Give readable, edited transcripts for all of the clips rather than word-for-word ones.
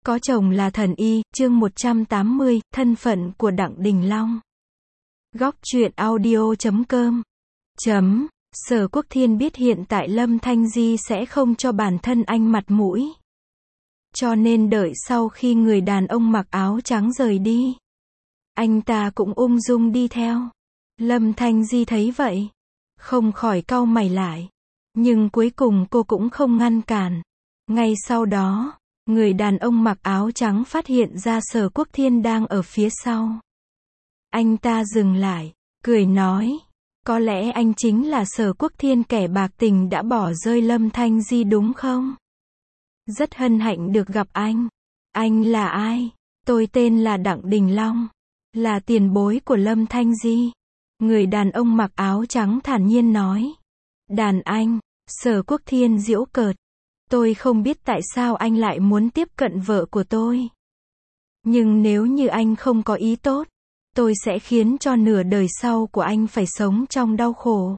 Có chồng là thần y, chương 180, thân phận của Đặng Đình Long. Góc truyện audio.com. Sở Quốc Thiên biết hiện tại Lâm Thanh Di sẽ không cho bản thân anh mặt mũi. Cho nên đợi sau khi người đàn ông mặc áo trắng rời đi, anh ta cũng ung dung đi theo. Lâm Thanh Di thấy vậy, không khỏi cau mày lại. Nhưng cuối cùng cô cũng không ngăn cản. Ngay sau đó, người đàn ông mặc áo trắng phát hiện ra Sở Quốc Thiên đang ở phía sau. Anh ta dừng lại, cười nói, có lẽ anh chính là Sở Quốc Thiên kẻ bạc tình đã bỏ rơi Lâm Thanh Di đúng không? Rất hân hạnh được gặp anh. Anh là ai? Tôi tên là Đặng Đình Long, là tiền bối của Lâm Thanh Di. Người đàn ông mặc áo trắng thản nhiên nói. Đàn anh, Sở Quốc Thiên giễu cợt. Tôi không biết tại sao anh lại muốn tiếp cận vợ của tôi. Nhưng nếu như anh không có ý tốt, tôi sẽ khiến cho nửa đời sau của anh phải sống trong đau khổ.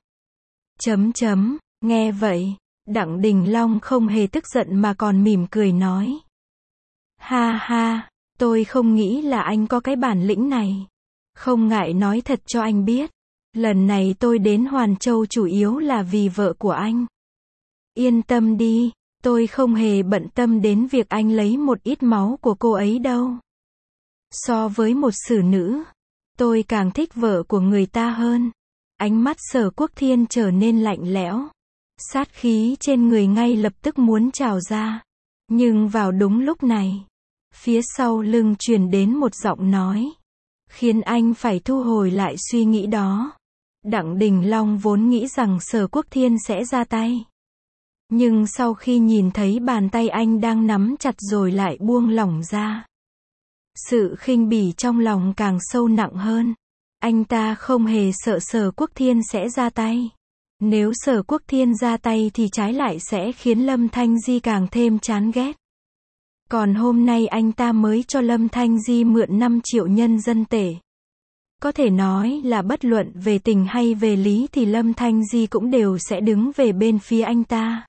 Nghe vậy, Đặng Đình Long không hề tức giận mà còn mỉm cười nói. Ha ha, tôi không nghĩ là anh có cái bản lĩnh này. Không ngại nói thật cho anh biết. Lần này tôi đến Hoàn Châu chủ yếu là vì vợ của anh. Yên tâm đi, tôi không hề bận tâm đến việc anh lấy một ít máu của cô ấy đâu. So với một xử nữ, tôi càng thích vợ của người ta hơn. Ánh mắt Sở Quốc Thiên trở nên lạnh lẽo. Sát khí trên người ngay lập tức muốn trào ra. Nhưng vào đúng lúc này, phía sau lưng truyền đến một giọng nói, khiến anh phải thu hồi lại suy nghĩ đó. Đặng Đình Long vốn nghĩ rằng Sở Quốc Thiên sẽ ra tay. Nhưng sau khi nhìn thấy bàn tay anh đang nắm chặt rồi lại buông lỏng ra, sự khinh bỉ trong lòng càng sâu nặng hơn. Anh ta không hề sợ Sở Quốc Thiên sẽ ra tay. Nếu Sở Quốc Thiên ra tay thì trái lại sẽ khiến Lâm Thanh Di càng thêm chán ghét. Còn hôm nay anh ta mới cho Lâm Thanh Di mượn 5 triệu nhân dân tệ. Có thể nói là bất luận về tình hay về lý thì Lâm Thanh Di cũng đều sẽ đứng về bên phía anh ta.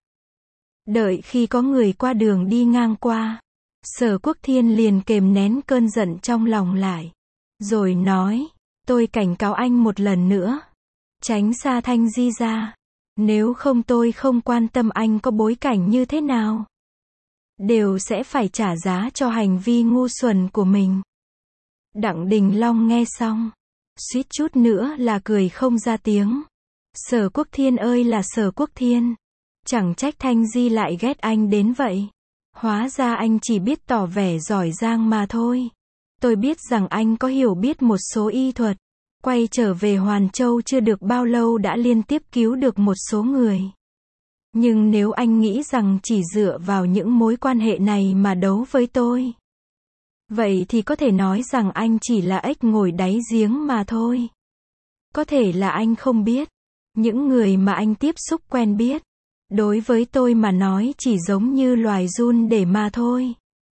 Đợi khi có người qua đường đi ngang qua, Sở Quốc Thiên liền kềm nén cơn giận trong lòng lại. Rồi nói, tôi cảnh cáo anh một lần nữa. Tránh xa Thanh Di ra. Nếu không tôi không quan tâm anh có bối cảnh như thế nào, đều sẽ phải trả giá cho hành vi ngu xuẩn của mình. Đặng Đình Long nghe xong, suýt chút nữa là cười không ra tiếng. Sở Quốc Thiên ơi là Sở Quốc Thiên. Chẳng trách Thanh Di lại ghét anh đến vậy. Hóa ra anh chỉ biết tỏ vẻ giỏi giang mà thôi. Tôi biết rằng anh có hiểu biết một số y thuật. Quay trở về Hoàn Châu chưa được bao lâu đã liên tiếp cứu được một số người. Nhưng nếu anh nghĩ rằng chỉ dựa vào những mối quan hệ này mà đấu với tôi, vậy thì có thể nói rằng anh chỉ là ếch ngồi đáy giếng mà thôi. Có thể là anh không biết, những người mà anh tiếp xúc quen biết, đối với tôi mà nói chỉ giống như loài giun để mà thôi.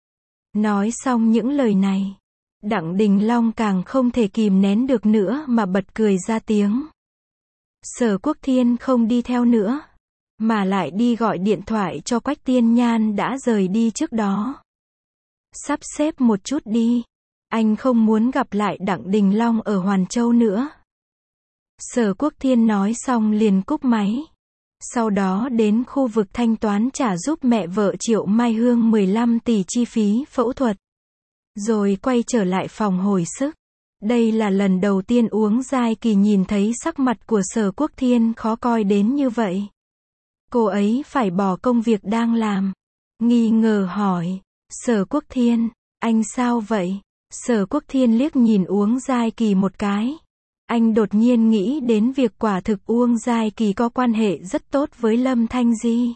Nói xong những lời này, Đặng Đình Long càng không thể kìm nén được nữa mà bật cười ra tiếng. Sở Quốc Thiên không đi theo nữa, mà lại đi gọi điện thoại cho Quách Tiên Nhan đã rời đi trước đó. Sắp xếp một chút đi, anh không muốn gặp lại Đặng Đình Long ở Hoàn Châu nữa. Sở Quốc Thiên nói xong liền cúp máy. Sau đó đến khu vực thanh toán trả giúp mẹ vợ Triệu Mai Hương 15 tỷ chi phí phẫu thuật. Rồi quay trở lại phòng hồi sức. Đây là lần đầu tiên Uống Giai Kỳ nhìn thấy sắc mặt của Sở Quốc Thiên khó coi đến như vậy. Cô ấy phải bỏ công việc đang làm. Nghi ngờ hỏi, Sở Quốc Thiên, anh sao vậy? Sở Quốc Thiên liếc nhìn Uống Giai Kỳ một cái. Anh đột nhiên nghĩ đến việc quả thực Uông Giai Kỳ có quan hệ rất tốt với Lâm Thanh Di.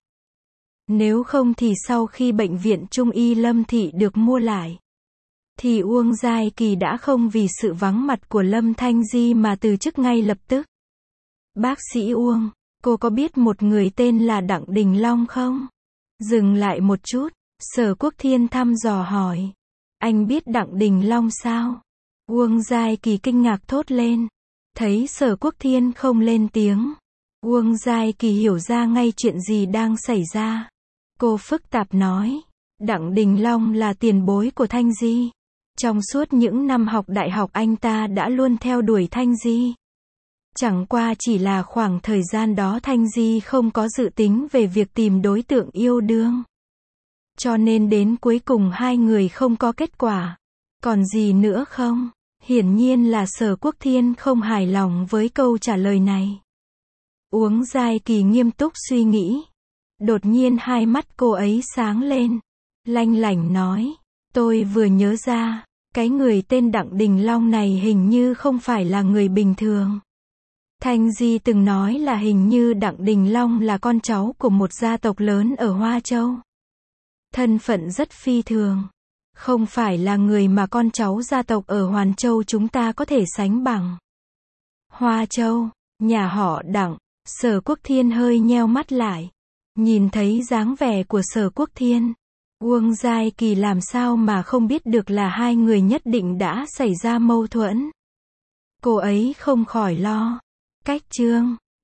Nếu không thì sau khi bệnh viện Trung y Lâm Thị được mua lại, thì Uông Giai Kỳ đã không vì sự vắng mặt của Lâm Thanh Di mà từ chức ngay lập tức. Bác sĩ Uông, cô có biết một người tên là Đặng Đình Long không? Dừng lại một chút, Sở Quốc Thiên thăm dò hỏi. Anh biết Đặng Đình Long sao? Uông Giai Kỳ kinh ngạc thốt lên. Thấy Sở Quốc Thiên không lên tiếng, Uông Giai Kỳ hiểu ra ngay chuyện gì đang xảy ra. Cô phức tạp nói, Đặng Đình Long là tiền bối của Thanh Di. Trong suốt những năm học đại học anh ta đã luôn theo đuổi Thanh Di. Chẳng qua chỉ là khoảng thời gian đó Thanh Di không có dự tính về việc tìm đối tượng yêu đương. Cho nên đến cuối cùng hai người không có kết quả. Còn gì nữa không? Hiển nhiên là Sở Quốc Thiên không hài lòng với câu trả lời này. Uống Giai Kỳ nghiêm túc suy nghĩ. Đột nhiên hai mắt cô ấy sáng lên. Lanh lảnh nói. Tôi vừa nhớ ra. Cái người tên Đặng Đình Long này hình như không phải là người bình thường. Thanh Di từng nói là hình như Đặng Đình Long là con cháu của một gia tộc lớn ở Hoa Châu. Thân phận rất phi thường. Không phải là người mà con cháu gia tộc ở Hoàn Châu chúng ta có thể sánh bằng. Hoa Châu, nhà họ Đặng. Sở Quốc Thiên hơi nheo mắt lại. Nhìn thấy dáng vẻ của Sở Quốc Thiên, Uông Giai Kỳ làm sao mà không biết được là hai người nhất định đã xảy ra mâu thuẫn. Cô ấy không khỏi lo. Cách chương